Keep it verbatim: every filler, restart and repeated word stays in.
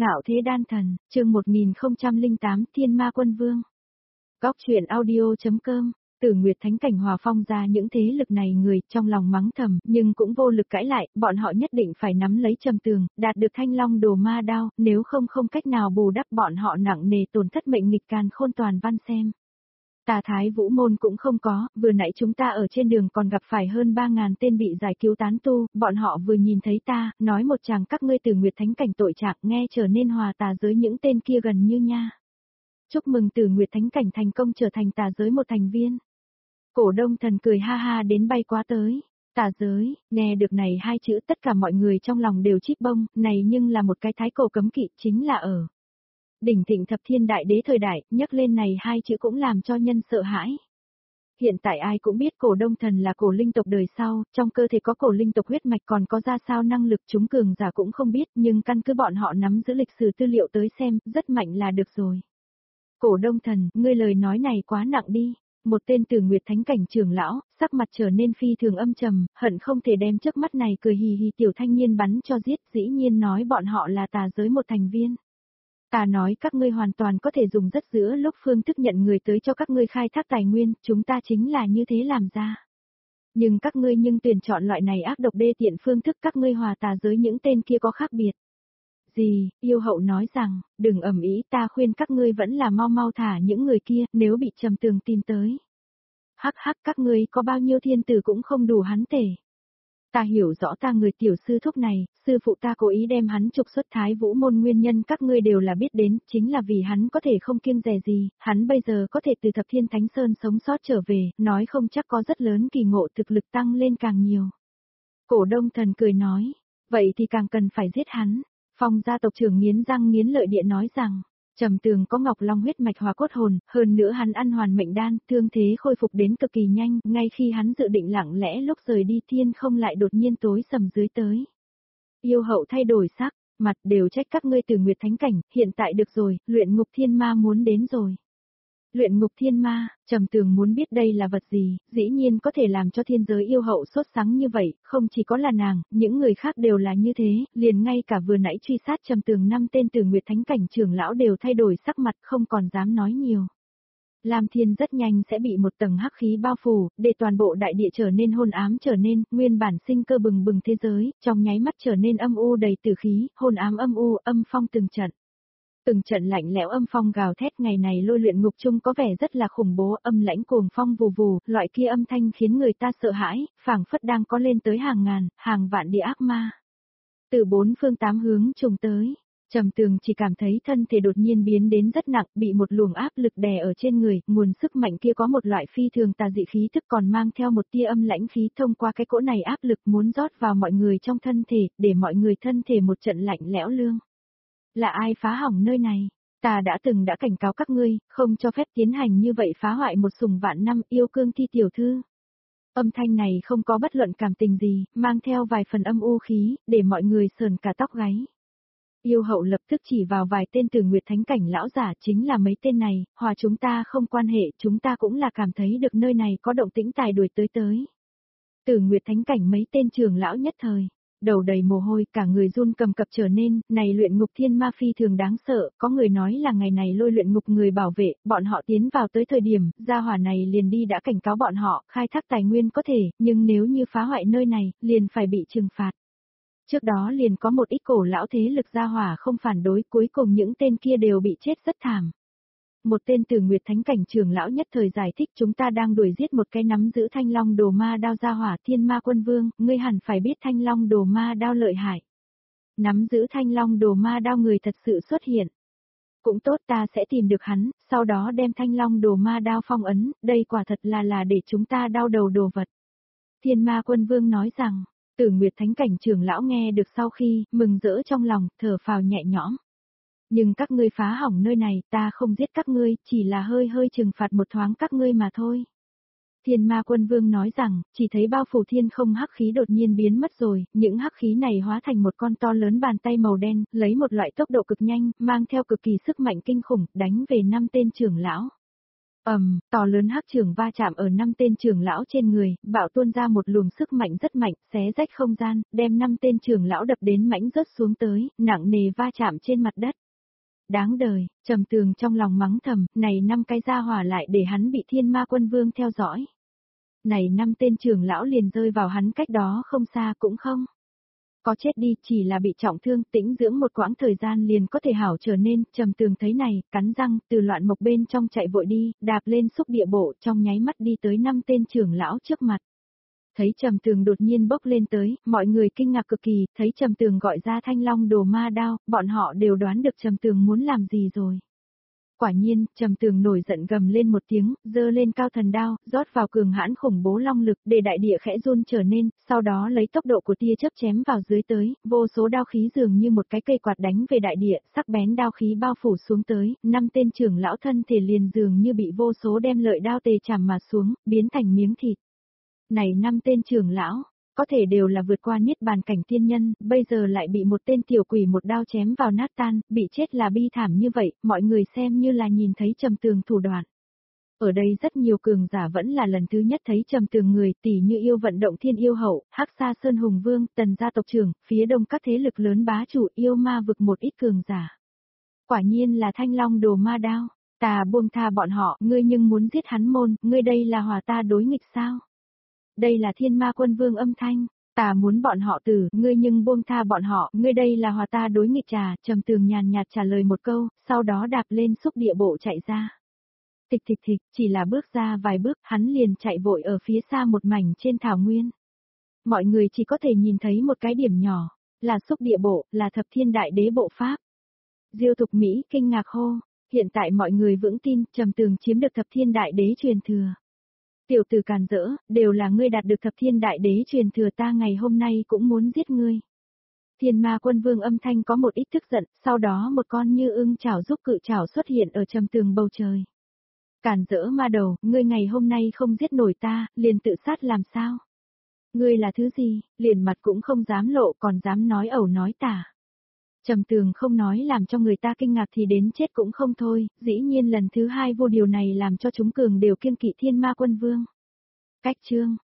Ngạo thế đan thần, chương một nghìn không trăm lẻ tám Thiên Ma Quân Vương. Góc truyện audio.com. Tử Nguyệt Thánh Cảnh hòa phong ra những thế lực này người trong lòng mắng thầm, nhưng cũng vô lực cãi lại, bọn họ nhất định phải nắm lấy Trầm Tường, đạt được Thanh Long Đồ Ma Đao, nếu không không cách nào bù đắp bọn họ nặng nề tổn thất mệnh nghịch càn khôn toàn văn xem. Tà Thái Vũ Môn cũng không có, vừa nãy chúng ta ở trên đường còn gặp phải hơn ba ngàn tên bị giải cứu tán tu, bọn họ vừa nhìn thấy ta, nói một chàng các ngươi Tử Nguyệt Thánh Cảnh tội trạng nghe trở nên hòa tà giới những tên kia gần như nha. Chúc mừng Tử Nguyệt Thánh Cảnh thành công trở thành tà giới một thành viên. Cổ Đông Thần cười ha ha đến bay quá tới. Tà giới, nghe được này hai chữ tất cả mọi người trong lòng đều chip bông, này nhưng là một cái thái cổ cấm kỵ chính là ở. Đỉnh thịnh thập thiên đại đế thời đại, nhắc lên này hai chữ cũng làm cho nhân sợ hãi. Hiện tại ai cũng biết cổ Đông Thần là cổ linh tộc đời sau, trong cơ thể có cổ linh tộc huyết mạch còn có ra sao năng lực chúng cường giả cũng không biết, nhưng căn cứ bọn họ nắm giữ lịch sử tư liệu tới xem, rất mạnh là được rồi. Cổ Đông Thần, ngươi lời nói này quá nặng đi. Một tên Tử Nguyệt Thánh Cảnh trưởng lão, sắc mặt trở nên phi thường âm trầm, hận không thể đem trước mắt này cười hì hì tiểu thanh niên bắn cho giết, dĩ nhiên nói bọn họ là tà giới một thành viên. Ta nói các ngươi hoàn toàn có thể dùng rất giữa lúc phương thức nhận người tới cho các ngươi khai thác tài nguyên, chúng ta chính là như thế làm ra. Nhưng các ngươi nhưng tuyển chọn loại này ác độc đê tiện phương thức các ngươi hòa tà giới những tên kia có khác biệt. Gì, yêu hậu nói rằng, đừng ầm ĩ ta khuyên các ngươi vẫn là mau mau thả những người kia, nếu bị Trầm Tường tìm tới. Hắc hắc các ngươi có bao nhiêu thiên tử cũng không đủ hắn tể. Ta hiểu rõ ta người tiểu sư thúc này, sư phụ ta cố ý đem hắn trục xuất Thái Vũ Môn nguyên nhân các ngươi đều là biết đến, chính là vì hắn có thể không kiêng dè gì, hắn bây giờ có thể từ Thập Thiên Thánh Sơn sống sót trở về, nói không chắc có rất lớn kỳ ngộ thực lực tăng lên càng nhiều. Cổ Đông Thần cười nói, vậy thì càng cần phải giết hắn. Phong gia tộc trưởng nghiến răng nghiến lợi địa nói rằng, Trầm Tường có Ngọc Long huyết mạch hòa cốt hồn, hơn nữa hắn ăn hoàn mệnh đan, thương thế khôi phục đến cực kỳ nhanh, ngay khi hắn dự định lặng lẽ lúc rời đi thiên không lại đột nhiên tối sầm dưới tới. Yêu hậu thay đổi sắc, mặt đều trách các ngươi Tử Nguyệt Thánh Cảnh, hiện tại được rồi, luyện ngục thiên ma muốn đến rồi. Luyện ngục thiên ma, Trầm Tường muốn biết đây là vật gì, dĩ nhiên có thể làm cho thiên giới yêu hậu sốt sắng như vậy, không chỉ có là nàng, những người khác đều là như thế, liền ngay cả vừa nãy truy sát Trầm Tường năm tên Tử Nguyệt Thánh Cảnh trưởng lão đều thay đổi sắc mặt không còn dám nói nhiều. Lam Thiên rất nhanh sẽ bị một tầng hắc khí bao phủ, để toàn bộ đại địa trở nên hôn ám trở nên, nguyên bản sinh cơ bừng bừng thế giới, trong nháy mắt trở nên âm u đầy tử khí, hôn ám âm u, âm phong từng trận. Từng trận lạnh lẽo âm phong gào thét ngày này lôi luyện ngục chung có vẻ rất là khủng bố, âm lãnh cuồng phong vù vù, loại kia âm thanh khiến người ta sợ hãi, phảng phất đang có lên tới hàng ngàn, hàng vạn địa ác ma. Từ bốn phương tám hướng trùng tới, Trầm Tường chỉ cảm thấy thân thể đột nhiên biến đến rất nặng, bị một luồng áp lực đè ở trên người, nguồn sức mạnh kia có một loại phi thường tà dị khí thức còn mang theo một tia âm lãnh khí thông qua cái cỗ này áp lực muốn rót vào mọi người trong thân thể, để mọi người thân thể một trận lạnh lẽo lương. Là ai phá hỏng nơi này? Ta đã từng đã cảnh cáo các ngươi, không cho phép tiến hành như vậy phá hoại một sùng vạn năm yêu cương thi tiểu thư. Âm thanh này không có bất luận cảm tình gì, mang theo vài phần âm u khí, để mọi người sờn cả tóc gáy. Yêu hậu lập tức chỉ vào vài tên Tử Nguyệt Thánh Cảnh lão giả chính là mấy tên này, hòa chúng ta không quan hệ, chúng ta cũng là cảm thấy được nơi này có động tĩnh tài đuổi tới tới. Tử Nguyệt Thánh Cảnh mấy tên trưởng lão nhất thời. Đầu đầy mồ hôi, cả người run cầm cập trở nên, này luyện ngục thiên ma phi thường đáng sợ, có người nói là ngày này lôi luyện ngục người bảo vệ, bọn họ tiến vào tới thời điểm, gia hỏa này liền đi đã cảnh cáo bọn họ, khai thác tài nguyên có thể, nhưng nếu như phá hoại nơi này, liền phải bị trừng phạt. Trước đó liền có một ít cổ lão thế lực gia hỏa không phản đối, cuối cùng những tên kia đều bị chết rất thảm. Một tên Tử Nguyệt Thánh Cảnh trưởng lão nhất thời giải thích chúng ta đang đuổi giết một cái nắm giữ Thanh Long Đồ Ma Đao gia hỏa Thiên Ma Quân Vương, ngươi hẳn phải biết Thanh Long Đồ Ma Đao lợi hại. Nắm giữ Thanh Long Đồ Ma Đao người thật sự xuất hiện. Cũng tốt ta sẽ tìm được hắn, sau đó đem Thanh Long Đồ Ma Đao phong ấn, đây quả thật là là để chúng ta đau đầu đồ vật. Thiên Ma Quân Vương nói rằng, Tử Nguyệt Thánh Cảnh trưởng lão nghe được sau khi, mừng rỡ trong lòng, thở phào nhẹ nhõm. Nhưng các ngươi phá hỏng nơi này, ta không giết các ngươi, chỉ là hơi hơi trừng phạt một thoáng các ngươi mà thôi. Thiên Ma Quân Vương nói rằng, chỉ thấy bao phủ thiên không hắc khí đột nhiên biến mất rồi, những hắc khí này hóa thành một con to lớn bàn tay màu đen, lấy một loại tốc độ cực nhanh, mang theo cực kỳ sức mạnh kinh khủng, đánh về năm tên trưởng lão. Ầm, to lớn hắc trưởng va chạm ở năm tên trưởng lão trên người, bạo tuôn ra một luồng sức mạnh rất mạnh, xé rách không gian, đem năm tên trưởng lão đập đến mãnh rớt xuống tới, nặng nề va chạm trên mặt đất. Đáng đời, Trầm Tường trong lòng mắng thầm, này năm cái gia hỏa lại để hắn bị Thiên Ma Quân Vương theo dõi. Này năm tên trưởng lão liền rơi vào hắn cách đó không xa cũng không. Có chết đi, chỉ là bị trọng thương, tĩnh dưỡng một quãng thời gian liền có thể hảo trở nên, Trầm Tường thấy này, cắn răng, từ loạn mộc bên trong chạy vội đi, đạp lên xúc địa bộ, trong nháy mắt đi tới năm tên trưởng lão trước mặt. Thấy Trầm Tường đột nhiên bốc lên tới, mọi người kinh ngạc cực kỳ, thấy Trầm Tường gọi ra Thanh Long Đồ Ma Đao, bọn họ đều đoán được Trầm Tường muốn làm gì rồi. Quả nhiên, Trầm Tường nổi giận gầm lên một tiếng, giơ lên cao thần đao, rót vào cường hãn khủng bố long lực, để đại địa khẽ run trở nên, sau đó lấy tốc độ của tia chớp chém vào dưới tới, vô số đao khí dường như một cái cây quạt đánh về đại địa, sắc bén đao khí bao phủ xuống tới, năm tên trưởng lão thân thể liền dường như bị vô số đem lợi đao tề chằm mà xuống, biến thành miếng thịt. Này năm tên trưởng lão, có thể đều là vượt qua niết bàn cảnh tiên nhân, bây giờ lại bị một tên tiểu quỷ một đao chém vào nát tan, bị chết là bi thảm như vậy, mọi người xem như là nhìn thấy Trầm Tường thủ đoạn. Ở đây rất nhiều cường giả vẫn là lần thứ nhất thấy Trầm Tường người, tỷ như yêu vận động thiên yêu hậu, Hắc Sa Sơn Hùng Vương, Tần gia tộc trưởng, phía đông các thế lực lớn bá chủ yêu ma vực một ít cường giả. Quả nhiên là Thanh Long Đồ Ma Đao, ta buông tha bọn họ, ngươi nhưng muốn giết hắn môn, ngươi đây là hòa ta đối nghịch sao? Đây là Thiên Ma Quân Vương âm thanh, ta muốn bọn họ tử, ngươi nhưng buông tha bọn họ, ngươi đây là hòa ta đối nghịch trà, Trầm Tường nhàn nhạt trả lời một câu, sau đó đạp lên xúc địa bộ chạy ra. Tịch thịch thịch, chỉ là bước ra vài bước, hắn liền chạy vội ở phía xa một mảnh trên thảo nguyên. Mọi người chỉ có thể nhìn thấy một cái điểm nhỏ, là xúc địa bộ, là thập thiên đại đế bộ pháp. Diêu Thục Mỹ kinh ngạc hô, hiện tại mọi người vững tin, Trầm Tường chiếm được thập thiên đại đế truyền thừa. Tiểu tử càn rỡ, đều là ngươi đạt được thập thiên đại đế truyền thừa, ta ngày hôm nay cũng muốn giết ngươi. Thiên Ma Quân Vương âm thanh có một ít tức giận, sau đó một con như ưng chảo giúp cự chảo xuất hiện ở Trầm Tường bầu trời. Càn rỡ ma đầu, ngươi ngày hôm nay không giết nổi ta, liền tự sát làm sao? Ngươi là thứ gì, liền mặt cũng không dám lộ còn dám nói ẩu nói tả. Trầm Tường không nói làm cho người ta kinh ngạc thì đến chết cũng không thôi, dĩ nhiên lần thứ hai vô điều này làm cho chúng cường đều kiêng kỵ Thiên Ma Quân Vương. Cách chương